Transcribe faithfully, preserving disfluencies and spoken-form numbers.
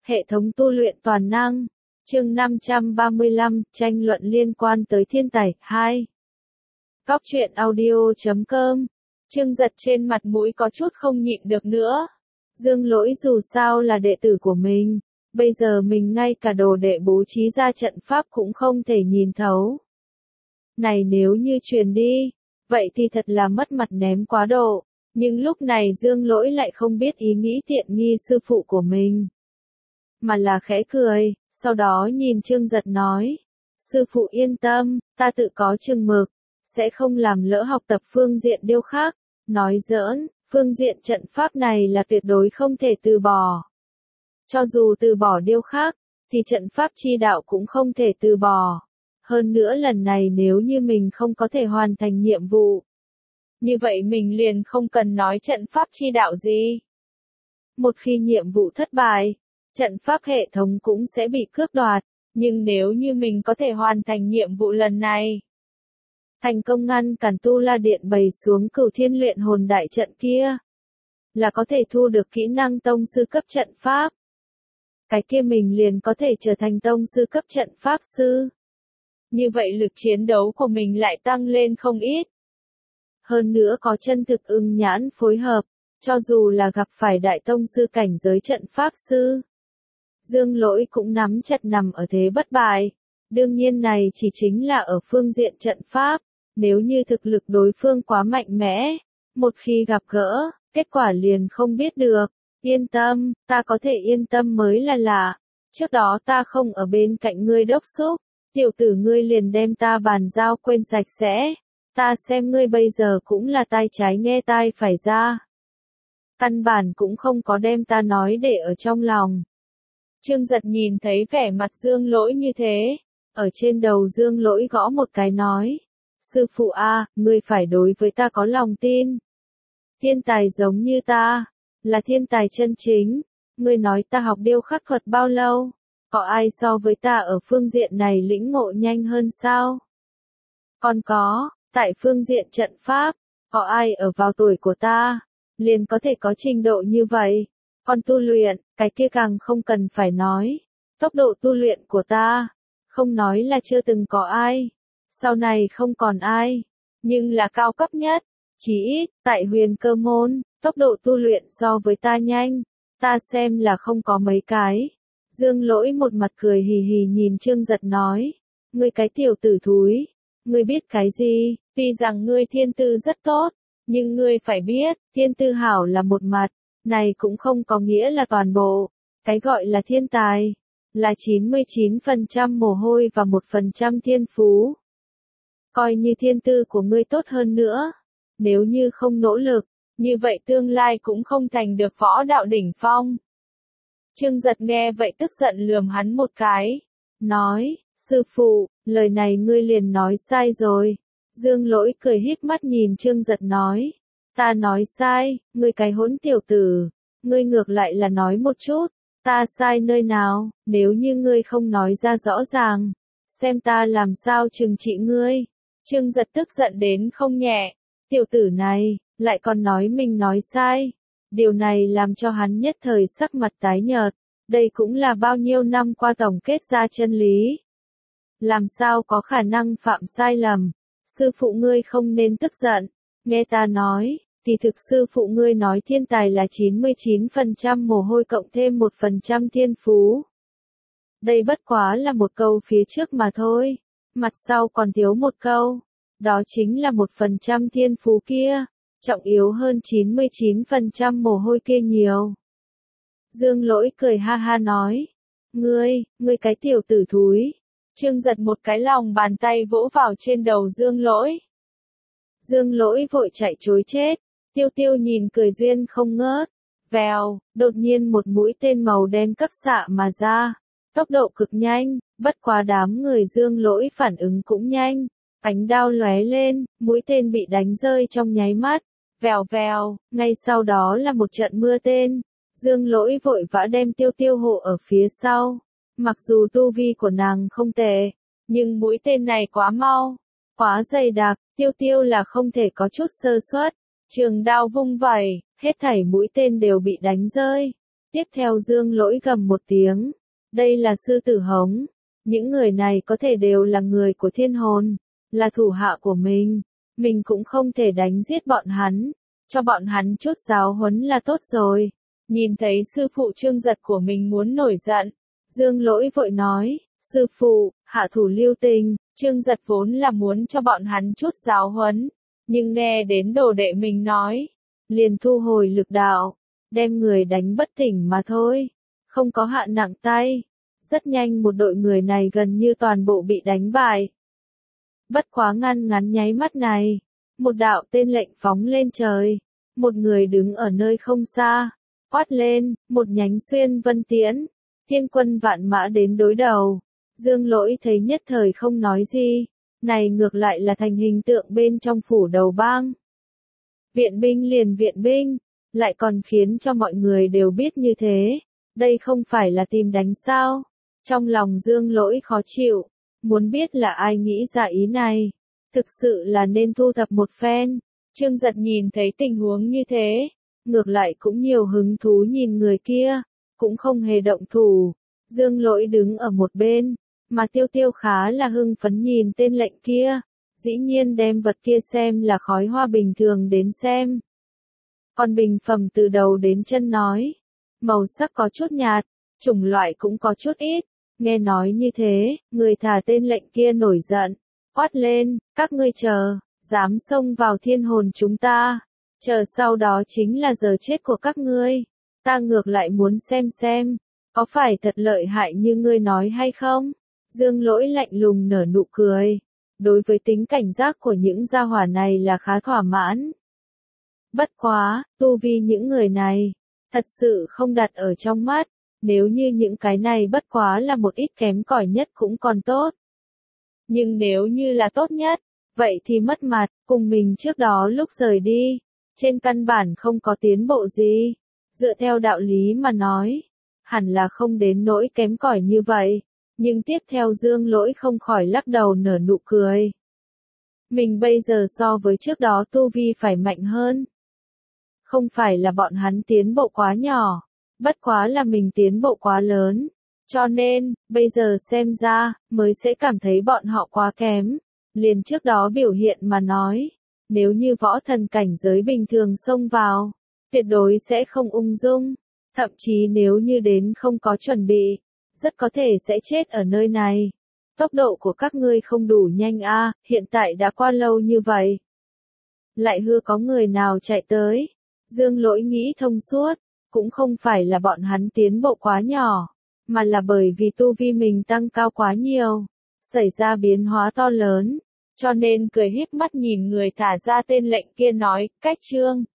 Hệ thống tu luyện toàn năng. Chương năm trăm ba mươi lăm, tranh luận liên quan tới thiên tài, hai. Góc truyện audio chấm com. Trương Giật trên mặt mũi có chút không nhịn được nữa. Dương Lỗi dù sao là đệ tử của mình, bây giờ mình ngay cả đồ đệ bố trí ra trận pháp cũng không thể nhìn thấu. Này nếu như truyền đi, vậy thì thật là mất mặt ném quá độ. Nhưng lúc này Dương Lỗi lại không biết ý nghĩ tiện nghi sư phụ của mình, mà là khẽ cười, sau đó nhìn Trương Giật nói. Sư phụ yên tâm, ta tự có chừng mực, sẽ không làm lỡ học tập phương diện điêu khắc. Nói giỡn, phương diện trận pháp này là tuyệt đối không thể từ bỏ. Cho dù từ bỏ điêu khắc, thì trận pháp chi đạo cũng không thể từ bỏ. Hơn nữa lần này nếu như mình không có thể hoàn thành nhiệm vụ, như vậy mình liền không cần nói trận pháp chi đạo gì. Một khi nhiệm vụ thất bại, trận pháp hệ thống cũng sẽ bị cướp đoạt, nhưng nếu như mình có thể hoàn thành nhiệm vụ lần này, thành công ngăn cản Tu La Điện bày xuống Cửu Thiên luyện hồn đại trận kia, là có thể thu được kỹ năng tông sư cấp trận pháp. Cái kia mình liền có thể trở thành tông sư cấp trận pháp sư. Như vậy lực chiến đấu của mình lại tăng lên không ít. Hơn nữa có chân thực ưng nhãn phối hợp, cho dù là gặp phải đại tông sư cảnh giới trận pháp sư, Dương Lỗi cũng nắm chặt nằm ở thế bất bại. Đương nhiên này chỉ chính là ở phương diện trận pháp, nếu như thực lực đối phương quá mạnh mẽ, một khi gặp gỡ, kết quả liền không biết được. Yên tâm, ta có thể yên tâm mới là lạ. Trước đó ta không ở bên cạnh ngươi đốc thúc, tiểu tử ngươi liền đem ta bàn giao quên sạch sẽ. Ta xem ngươi bây giờ cũng là tai trái nghe tai phải ra. Căn bản cũng không có đem ta nói để ở trong lòng. Trương Giật nhìn thấy vẻ mặt Dương Lỗi như thế, ở trên đầu Dương Lỗi gõ một cái nói. Sư phụ a, ngươi phải đối với ta có lòng tin. Thiên tài giống như ta, là thiên tài chân chính. Ngươi nói ta học điêu khắc thuật bao lâu? Có ai so với ta ở phương diện này lĩnh ngộ nhanh hơn sao? Còn có, tại phương diện trận pháp, có ai ở vào tuổi của ta, liền có thể có trình độ như vậy? Còn tu luyện, cái kia càng không cần phải nói. Tốc độ tu luyện của ta, không nói là chưa từng có ai, sau này không còn ai, nhưng là cao cấp nhất. Chỉ ít, tại Huyền Cơ môn, tốc độ tu luyện so với ta nhanh, ta xem là không có mấy cái. Dương Lỗi một mặt cười hì hì nhìn Trương Giật nói. Ngươi cái tiểu tử thúi, ngươi biết cái gì? Tuy rằng ngươi thiên tư rất tốt, nhưng ngươi phải biết, thiên tư hảo là một mặt, này cũng không có nghĩa là toàn bộ. Cái gọi là thiên tài, là chín mươi chín phần trăm mồ hôi và một phần trăm thiên phú. Coi như thiên tư của ngươi tốt hơn nữa, nếu như không nỗ lực, như vậy tương lai cũng không thành được võ đạo đỉnh phong. Trương Giật nghe vậy tức giận lườm hắn một cái, nói, sư phụ, lời này ngươi liền nói sai rồi. Dương Lỗi cười híp mắt nhìn Trương Giật nói, ta nói sai, ngươi cái hỗn tiểu tử, ngươi ngược lại là nói một chút, ta sai nơi nào, nếu như ngươi không nói ra rõ ràng, xem ta làm sao trừng trị ngươi. Trương Giật tức giận đến không nhẹ, tiểu tử này, lại còn nói mình nói sai. Điều này làm cho hắn nhất thời sắc mặt tái nhợt, đây cũng là bao nhiêu năm qua tổng kết ra chân lý. Làm sao có khả năng phạm sai lầm, sư phụ ngươi không nên tức giận, nghe ta nói, thì thực sư phụ ngươi nói thiên tài là chín mươi chín phần trăm mồ hôi cộng thêm một phần trăm thiên phú. Đây bất quá là một câu phía trước mà thôi, mặt sau còn thiếu một câu, đó chính là một phần trăm thiên phú kia. Trọng yếu hơn chín mươi chín phần trăm mồ hôi kia nhiều. Dương Lỗi cười ha ha nói. Ngươi, ngươi cái tiểu tử thúi. Trương Giật một cái lòng bàn tay vỗ vào trên đầu Dương Lỗi. Dương Lỗi vội chạy trối chết. Tiêu Tiêu nhìn cười duyên không ngớt. Vèo, đột nhiên một mũi tên màu đen cấp xạ mà ra. Tốc độ cực nhanh, bất quá đám người Dương Lỗi phản ứng cũng nhanh. Ánh đao lóe lên, mũi tên bị đánh rơi trong nháy mắt. Vèo vèo, ngay sau đó là một trận mưa tên. Dương Lỗi vội vã đem Tiêu Tiêu hộ ở phía sau. Mặc dù tu vi của nàng không tệ, nhưng mũi tên này quá mau, quá dày đặc, Tiêu Tiêu là không thể có chút sơ suất. Trường đao vung vẩy, hết thảy mũi tên đều bị đánh rơi. Tiếp theo Dương Lỗi gầm một tiếng. Đây là sư tử hống. Những người này có thể đều là người của thiên hồn, là thủ hạ của mình. Mình cũng không thể đánh giết bọn hắn. Cho bọn hắn chút giáo huấn là tốt rồi. Nhìn thấy sư phụ Trương Giật của mình muốn nổi giận. Dương Lỗi vội nói, sư phụ, hạ thủ lưu tình. Trương Giật vốn là muốn cho bọn hắn chút giáo huấn. Nhưng nghe đến đồ đệ mình nói. Liền thu hồi lực đạo. Đem người đánh bất tỉnh mà thôi. Không có hạ nặng tay. Rất nhanh một đội người này gần như toàn bộ bị đánh bại. Bất quá ngăn ngắn nháy mắt này. Một đạo tên lệnh phóng lên trời. Một người đứng ở nơi không xa. Quát lên, một nhánh xuyên vân tiễn. Thiên quân vạn mã đến đối đầu. Dương Lỗi thấy nhất thời không nói gì. Này ngược lại là thành hình tượng bên trong phủ đầu bang. Viện binh liền viện binh. Lại còn khiến cho mọi người đều biết như thế. Đây không phải là tìm đánh sao. Trong lòng Dương Lỗi khó chịu. Muốn biết là ai nghĩ ra ý này. Thực sự là nên thu thập một phen. Trương Giật nhìn thấy tình huống như thế. Ngược lại cũng nhiều hứng thú nhìn người kia. Cũng không hề động thủ. Dương Lỗi đứng ở một bên. Mà Tiêu Tiêu khá là hưng phấn nhìn tên lệnh kia. Dĩ nhiên đem vật kia xem là khói hoa bình thường đến xem. Còn bình phẩm từ đầu đến chân nói. Màu sắc có chút nhạt. Chủng loại cũng có chút ít. Nghe nói như thế, người thả tên lệnh kia nổi giận. Quát lên, các ngươi chờ. Dám xông vào thiên hồn chúng ta. Chờ sau đó chính là giờ chết của các ngươi. Ta ngược lại muốn xem xem. Có phải thật lợi hại như ngươi nói hay không? Dương Lỗi lạnh lùng nở nụ cười. Đối với tính cảnh giác của những gia hỏa này là khá thỏa mãn. Bất quá, tu vi những người này. Thật sự không đặt ở trong mắt. Nếu như những cái này bất quá là một ít kém cỏi nhất cũng còn tốt. Nhưng nếu như là tốt nhất. Vậy thì mất mặt, cùng mình trước đó lúc rời đi. Trên căn bản không có tiến bộ gì. Dựa theo đạo lý mà nói. Hẳn là không đến nỗi kém cỏi như vậy. Nhưng tiếp theo Dương Lỗi không khỏi lắc đầu nở nụ cười. Mình bây giờ so với trước đó tu vi phải mạnh hơn. Không phải là bọn hắn tiến bộ quá nhỏ. Bất quá là mình tiến bộ quá lớn. Cho nên, bây giờ xem ra, mới sẽ cảm thấy bọn họ quá kém. Liền trước đó biểu hiện mà nói. Nếu như võ thần cảnh giới bình thường xông vào. Tuyệt đối sẽ không ung dung. Thậm chí nếu như đến không có chuẩn bị. Rất có thể sẽ chết ở nơi này. Tốc độ của các ngươi không đủ nhanh a, hiện tại đã qua lâu như vậy. Lại hư có người nào chạy tới. Dương Lỗi nghĩ thông suốt. Cũng không phải là bọn hắn tiến bộ quá nhỏ. Mà là bởi vì tu vi mình tăng cao quá nhiều. Xảy ra biến hóa to lớn. Cho nên cười híp mắt nhìn người thả ra tên lệnh kia nói, cách trương.